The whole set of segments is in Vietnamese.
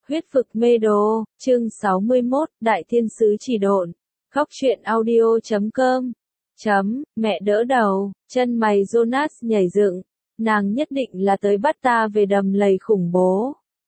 Huyết vực mê đồ, chương 61, Đại Thiên Sứ Chỉ Độn. Góc truyện audio.com. Mẹ đỡ đầu, chân mày Jonas nhảy dựng. Nàng nhất định là tới bắt ta về đầm lầy khủng bố.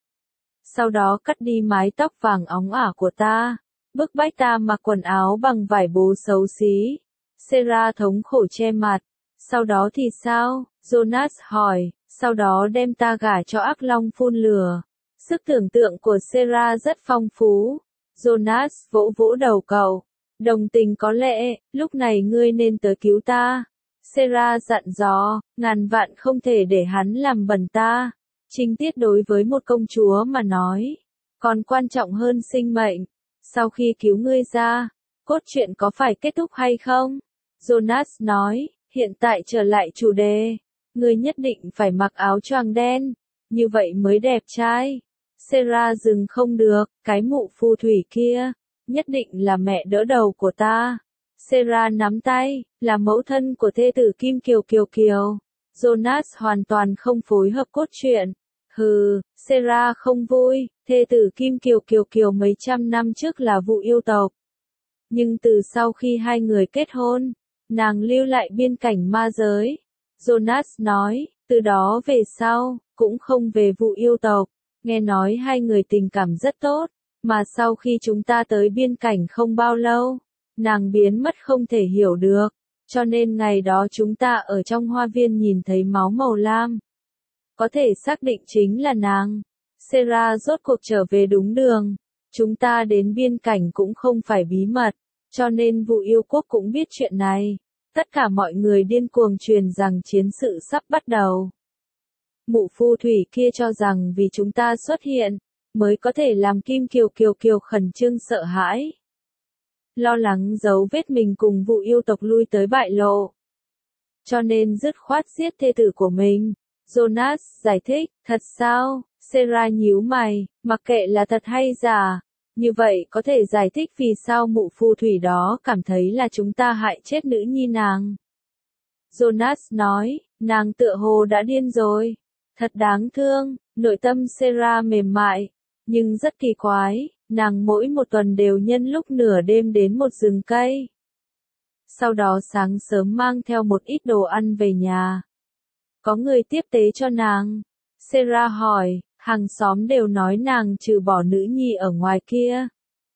Sau đó cắt đi mái tóc vàng óng ả của ta, bức bách ta mặc quần áo bằng vải bố xấu xí. Sarah thống khổ che mặt. Sau đó thì sao? Jonas hỏi. Sau đó đem ta gả cho ác long phun lửa. Sức tưởng tượng của Sarah rất phong phú. Jonas vỗ vỗ đầu cậu. Đồng tình có lẽ, lúc này ngươi nên tới cứu ta. Sarah dặn dò, ngàn vạn không thể để hắn làm bẩn ta. Trinh tiết đối với một công chúa mà nói, còn quan trọng hơn sinh mệnh. Sau khi cứu ngươi ra, cốt truyện có phải kết thúc hay không? Jonas nói, hiện tại trở lại chủ đề. Ngươi nhất định phải mặc áo choàng đen, như vậy mới đẹp trai. Sarah dừng không được, cái mụ phù thủy kia, nhất định là mẹ đỡ đầu của ta. Sarah nắm tay, là mẫu thân của thê tử Kim Kiều Kiều Kiều. Jonas hoàn toàn không phối hợp cốt truyện. Hừ, Sarah không vui, thê tử Kim Kiều Kiều Kiều mấy trăm năm trước là vụ yêu tộc. Nhưng từ sau khi hai người kết hôn, nàng lưu lại biên cảnh ma giới. Jonas nói, từ đó về sau, cũng không về vụ yêu tộc. Nghe nói hai người tình cảm rất tốt, mà sau khi chúng ta tới biên cảnh không bao lâu, nàng biến mất không thể hiểu được, cho nên ngày đó chúng ta ở trong hoa viên nhìn thấy máu màu lam. Có thể xác định chính là nàng. Sarah rốt cuộc trở về đúng đường. Chúng ta đến biên cảnh cũng không phải bí mật, cho nên vụ yêu quốc cũng biết chuyện này. Tất cả mọi người điên cuồng truyền rằng chiến sự sắp bắt đầu. Mụ phù thủy kia cho rằng vì chúng ta xuất hiện, mới có thể làm Kim Kiều Kiều Kiều khẩn trương sợ hãi. Lo lắng giấu vết mình cùng vụ yêu tộc lui tới bại lộ. Cho nên dứt khoát giết thê tử của mình. Jonas giải thích, thật sao? Sarah nhíu mày, mặc kệ là thật hay giả. Như vậy có thể giải thích vì sao mụ phù thủy đó cảm thấy là chúng ta hại chết nữ nhi nàng. Jonas nói, nàng tựa hồ đã điên rồi. Thật đáng thương, nội tâm Sarah mềm mại, nhưng rất kỳ quái, nàng mỗi một tuần đều nhân lúc nửa đêm đến một rừng cây. Sau đó sáng sớm mang theo một ít đồ ăn về nhà. Có người tiếp tế cho nàng. Sarah hỏi, hàng xóm đều nói nàng trừ bỏ nữ nhi ở ngoài kia.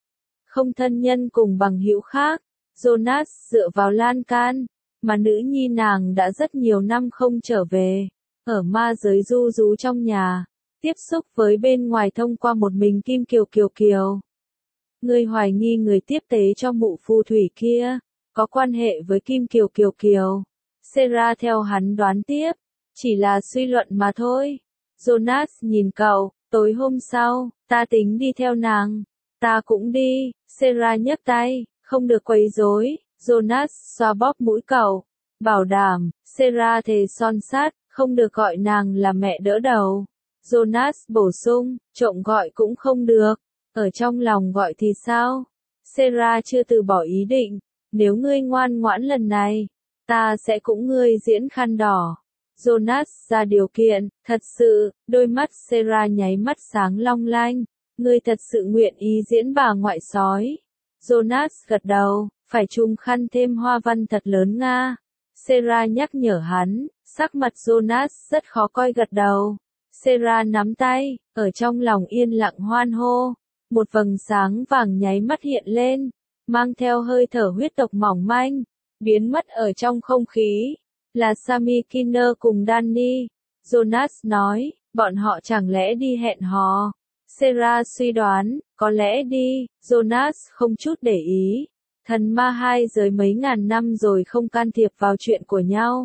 Không thân nhân cùng bằng hữu khác. Jonas dựa vào lan can, mà nữ nhi nàng đã rất nhiều năm không trở về. Ở ma giới du rú trong nhà, tiếp xúc với bên ngoài thông qua một mình Kim Kiều Kiều Kiều. Người hoài nghi người tiếp tế cho mụ phù thủy kia, có quan hệ với Kim Kiều Kiều Kiều. Sarah theo hắn đoán tiếp, chỉ là suy luận mà thôi. Jonas nhìn cậu, tối hôm sau, ta tính đi theo nàng. Ta cũng đi. Sarah nhấc tay, không được quấy rối. Jonas xoa bóp mũi cậu, bảo đảm. Sarah thề son sắt, không được gọi nàng là mẹ đỡ đầu. Jonas bổ sung, trộm gọi cũng không được. Ở trong lòng gọi thì sao? Sarah chưa từ bỏ ý định. Nếu ngươi ngoan ngoãn lần này, ta sẽ cũng ngươi diễn khăn đỏ. Jonas ra điều kiện, thật sự, đôi mắt Sarah nháy mắt sáng long lanh. Ngươi thật sự nguyện ý diễn bà ngoại sói. Jonas gật đầu, phải trùm khăn thêm hoa văn thật lớn nga. Sarah nhắc nhở hắn, sắc mặt Jonas rất khó coi gật đầu. Sarah nắm tay, ở trong lòng yên lặng hoan hô. Một vầng sáng vàng nháy mắt hiện lên, mang theo hơi thở huyết tộc mỏng manh, biến mất ở trong không khí. Là Sami Kinner cùng Danny. Jonas nói, bọn họ chẳng lẽ đi hẹn hò. Sarah suy đoán, có lẽ đi. Jonas không chút để ý. Thần ma hai giới mấy ngàn năm rồi không can thiệp vào chuyện của nhau.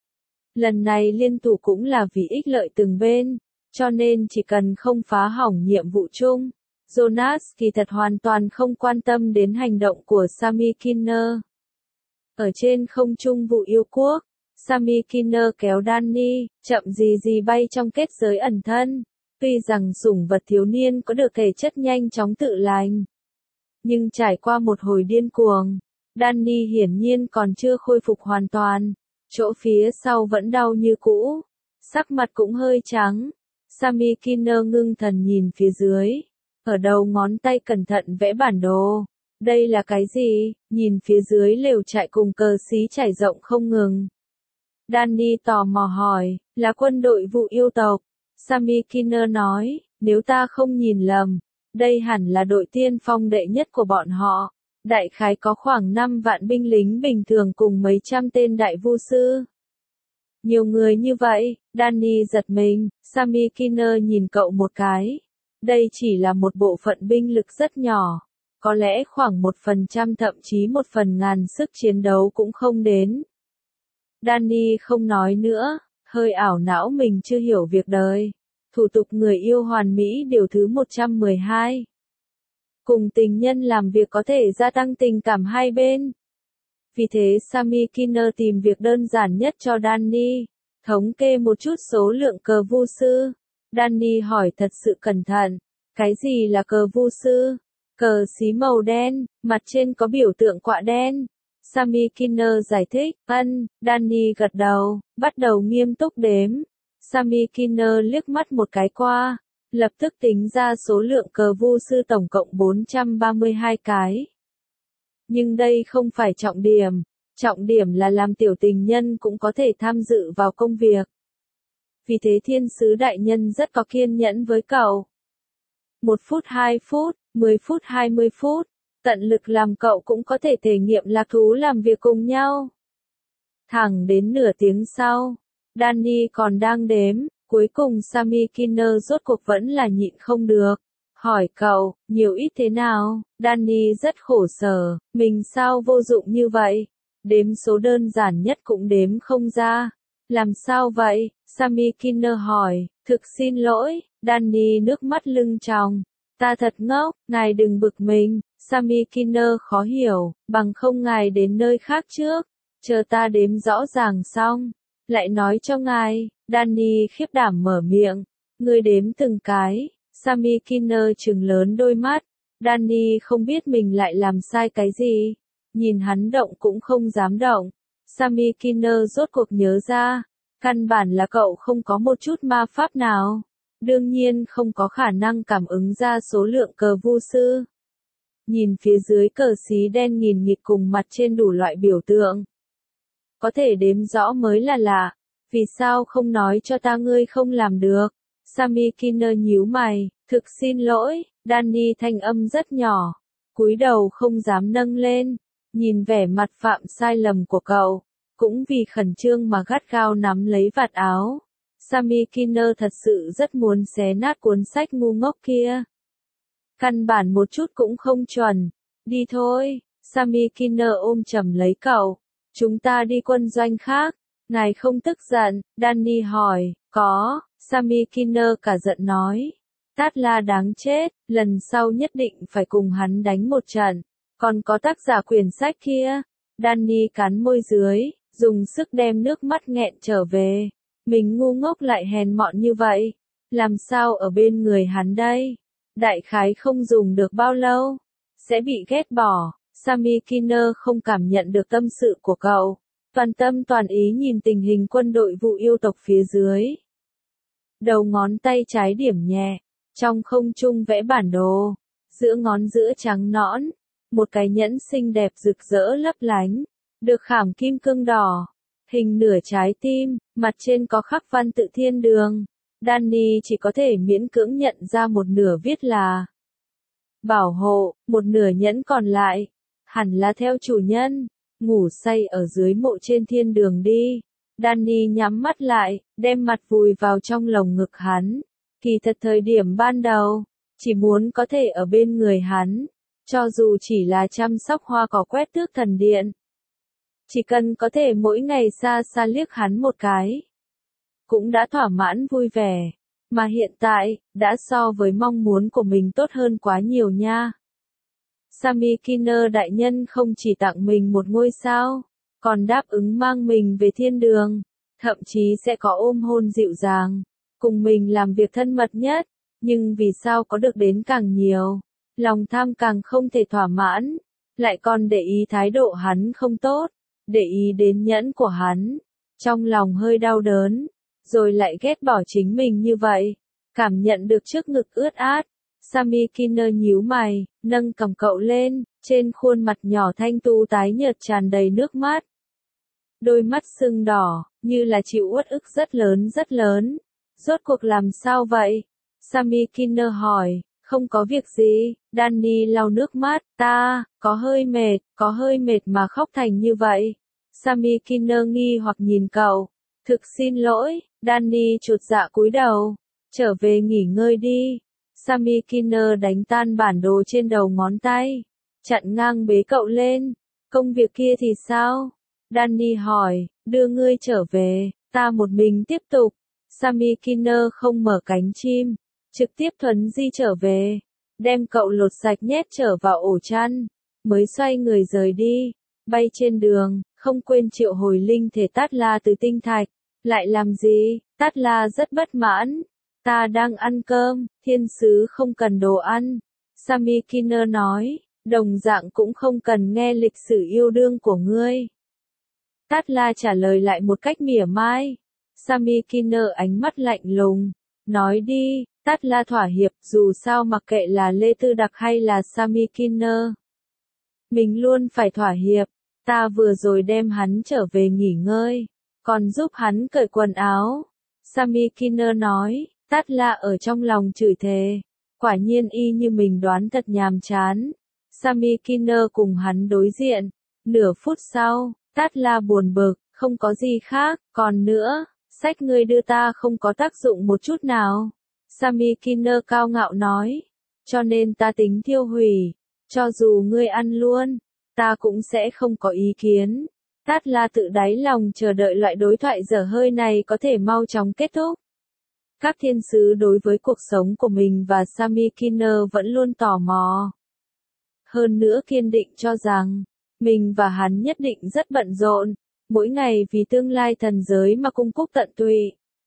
Lần này liên thủ cũng là vì ích lợi từng bên, cho nên chỉ cần không phá hỏng nhiệm vụ chung. Jonas kỳ thật hoàn toàn không quan tâm đến hành động của Sami Kinner. Ở trên không trung vụ yêu quốc, Sami Kinner kéo Danny, chậm gì gì bay trong kết giới ẩn thân. Tuy rằng sủng vật thiếu niên có được thể chất nhanh chóng tự lành, nhưng trải qua một hồi điên cuồng, Danny hiển nhiên còn chưa khôi phục hoàn toàn. Chỗ phía sau vẫn đau như cũ, sắc mặt cũng hơi trắng. Sami Kinner ngưng thần nhìn phía dưới, ở đầu ngón tay cẩn thận vẽ bản đồ. Đây là cái gì? Nhìn phía dưới lều trại cùng cờ xí trải rộng không ngừng. Danny tò mò hỏi, là quân đội vụ yêu tộc. Sammy Kinner nói, nếu ta không nhìn lầm, đây hẳn là đội tiên phong đệ nhất của bọn họ. Đại khái có khoảng 5 vạn binh lính bình thường cùng mấy trăm tên đại vu sư. Nhiều người như vậy, Danny giật mình, Sammy Kinner nhìn cậu một cái. Đây chỉ là một bộ phận binh lực rất nhỏ. Có lẽ khoảng 1% thậm chí 1/1000 sức chiến đấu cũng không đến. Danny không nói nữa, hơi ảo não mình chưa hiểu việc đời. Thủ tục người yêu hoàn mỹ điều thứ 112. Cùng tình nhân làm việc có thể gia tăng tình cảm hai bên. Vì thế Sammy Kinner tìm việc đơn giản nhất cho Danny. Thống kê một chút số lượng cờ vu sư. Danny hỏi thật sự cẩn thận. Cái gì là cờ vu sư? Cờ xí màu đen, mặt trên có biểu tượng quạ đen. Sammy Kinner giải thích, Danny gật đầu, bắt đầu nghiêm túc đếm. Sammy Kinner liếc mắt một cái qua, lập tức tính ra số lượng cờ vu sư tổng cộng 432 cái. Nhưng đây không phải trọng điểm là làm tiểu tình nhân cũng có thể tham dự vào công việc. Vì thế thiên sứ đại nhân rất có kiên nhẫn với cậu. 1 phút 2 phút, 10 phút 20 phút, tận lực làm cậu cũng có thể thể nghiệm lạc thú làm việc cùng nhau. Thẳng đến nửa tiếng sau, Danny còn đang đếm, cuối cùng Sammy Kinner rốt cuộc vẫn là nhịn không được. Hỏi cậu, nhiều ít thế nào? Danny rất khổ sở, mình sao vô dụng như vậy? Đếm số đơn giản nhất cũng đếm không ra. Làm sao vậy? Sammy Kinner hỏi, thực xin lỗi, Danny nước mắt lưng tròng. Ta thật ngốc, ngài đừng bực mình. Sammy Kinner khó hiểu, bằng không ngài đến nơi khác trước. Chờ ta đếm rõ ràng xong, lại nói cho ngài. Danny khiếp đảm mở miệng, ngươi đếm từng cái. Sammy Kinner trừng lớn đôi mắt. Danny không biết mình lại làm sai cái gì. Nhìn hắn động cũng không dám động. Sammy Kinner rốt cuộc nhớ ra. Căn bản là cậu không có một chút ma pháp nào. Đương nhiên không có khả năng cảm ứng ra số lượng cờ vu sư. Nhìn phía dưới cờ xí đen nghìn nghịt cùng mặt trên đủ loại biểu tượng. Có thể đếm rõ mới là lạ. Vì sao không nói cho ta ngươi không làm được? Sammy Kinner nhíu mày, thực xin lỗi. Danny thanh âm rất nhỏ, cúi đầu không dám nâng lên. Nhìn vẻ mặt phạm sai lầm của cậu, cũng vì khẩn trương mà gắt gao nắm lấy vạt áo. Sammy Kinner thật sự rất muốn xé nát cuốn sách ngu ngốc kia. Căn bản một chút cũng không chuẩn. Đi thôi. Sammy Kinner ôm chầm lấy cậu. Chúng ta đi quân doanh khác. Ngài không tức giận? Danny hỏi. Có. Sammy Kinner cả giận nói. Tát La đáng chết, lần sau nhất định phải cùng hắn đánh một trận. Còn có tác giả quyển sách kia. Danny cắn môi dưới, dùng sức đem nước mắt nghẹn trở về. Mình ngu ngốc lại hèn mọn như vậy. Làm sao ở bên người hắn đây? Đại khái không dùng được bao lâu. Sẽ bị ghét bỏ. Sammy Kinner không cảm nhận được tâm sự của cậu. Toàn tâm toàn ý nhìn tình hình quân đội vụ yêu tộc phía dưới. Đầu ngón tay trái điểm nhẹ. Trong không trung vẽ bản đồ. Giữa ngón giữa trắng nõn. Một cái nhẫn xinh đẹp rực rỡ lấp lánh. Được khảm kim cương đỏ. Hình nửa trái tim, mặt trên có khắc văn tự thiên đường. Danny chỉ có thể miễn cưỡng nhận ra một nửa viết là bảo hộ, một nửa nhẫn còn lại. Hẳn là theo chủ nhân. Ngủ say ở dưới mộ trên thiên đường đi. Danny nhắm mắt lại, đem mặt vùi vào trong lồng ngực hắn. Kỳ thật thời điểm ban đầu, chỉ muốn có thể ở bên người hắn. Cho dù chỉ là chăm sóc hoa cỏ quét tước thần điện. Chỉ cần có thể mỗi ngày xa xa liếc hắn một cái. Cũng đã thỏa mãn vui vẻ. Mà hiện tại, đã so với mong muốn của mình tốt hơn quá nhiều nha. Sammy Kinner đại nhân không chỉ tặng mình một ngôi sao, còn đáp ứng mang mình về thiên đường. Thậm chí sẽ có ôm hôn dịu dàng. Cùng mình làm việc thân mật nhất. Nhưng vì sao có được đến càng nhiều. Lòng tham càng không thể thỏa mãn. Lại còn để ý thái độ hắn không tốt. Để ý đến nhẫn của hắn. Trong lòng hơi đau đớn. Rồi lại ghét bỏ chính mình như vậy. Cảm nhận được trước ngực ướt át. Sami Kinner nhíu mày, nâng cằm cậu lên, trên khuôn mặt nhỏ thanh tú tái nhợt tràn đầy nước mắt. Đôi mắt sưng đỏ, như là chịu uất ức rất lớn rất lớn. Rốt cuộc làm sao vậy? Sami Kinner hỏi. Không có việc gì, Danny lau nước mắt, có hơi mệt mà khóc thành như vậy. Sami Kinner nghi hoặc nhìn cậu. Thực xin lỗi, Danny chột dạ cúi đầu. Trở về nghỉ ngơi đi. Sami Kinner đánh tan bản đồ trên đầu ngón tay. Chặn ngang bế cậu lên. Công việc kia thì sao? Danny hỏi, đưa ngươi trở về, ta một mình tiếp tục. Sami Kinner không mở cánh chim, trực tiếp thuấn di trở về, đem cậu lột sạch nhét trở vào ổ chăn, mới xoay người rời đi. Bay trên đường, không quên triệu hồi linh thể Tát La từ tinh thạch. Lại làm gì? Tát La rất bất mãn. Ta đang ăn cơm, thiên sứ không cần đồ ăn. Sami Kinner nói, đồng dạng cũng không cần nghe lịch sử yêu đương của ngươi. Tát La trả lời lại một cách mỉa mai. Sami Kinner ánh mắt lạnh lùng. Nói đi, Tát La thỏa hiệp, dù sao mặc kệ là Lê Tư Đặc hay là Sami Kinner. Mình luôn phải thỏa hiệp, ta vừa rồi đem hắn trở về nghỉ ngơi, còn giúp hắn cởi quần áo. Sami Kinner nói, Tát La ở trong lòng chửi thề. Quả nhiên y như mình đoán thật nhàm chán. Sami Kinner cùng hắn đối diện. Nửa phút sau, Tát La buồn bực, không có gì khác, còn nữa, sách ngươi đưa ta không có tác dụng một chút nào. Sami Kinner cao ngạo nói, cho nên ta tính tiêu hủy, cho dù ngươi ăn luôn, ta cũng sẽ không có ý kiến. Tát La tự đáy lòng chờ đợi loại đối thoại dở hơi này có thể mau chóng kết thúc. Các thiên sứ đối với cuộc sống của mình và Sami Kinner vẫn luôn tò mò. Hơn nữa kiên định cho rằng, mình và hắn nhất định rất bận rộn, mỗi ngày vì tương lai thần giới mà cung cúc tận tụy.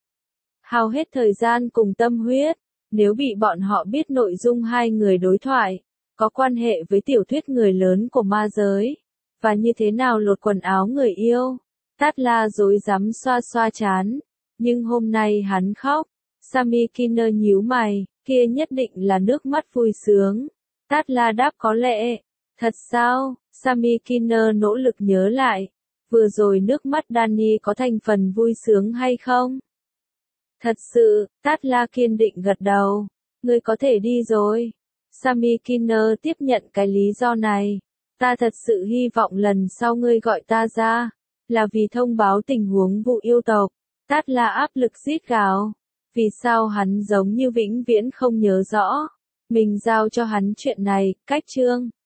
Hao hết thời gian cùng tâm huyết, nếu bị bọn họ biết nội dung hai người đối thoại, có quan hệ với tiểu thuyết người lớn của ma giới, và như thế nào lột quần áo người yêu. Tát La rối rắm xoa xoa trán, nhưng hôm nay hắn khóc. Sami Kinner nhíu mày, kia nhất định là nước mắt vui sướng. Tát La đáp có lẽ. Thật sao? Sami Kinner nỗ lực nhớ lại. Vừa rồi nước mắt Danny có thành phần vui sướng hay không? Thật sự, Tát La kiên định gật đầu. Ngươi có thể đi rồi. Sami Kinner tiếp nhận cái lý do này. Ta thật sự hy vọng lần sau ngươi gọi ta ra, là vì thông báo tình huống vụ yêu tộc. Tát La áp lực rít gào. Vì sao hắn giống như vĩnh viễn không nhớ rõ. Mình giao cho hắn chuyện này, cách chương.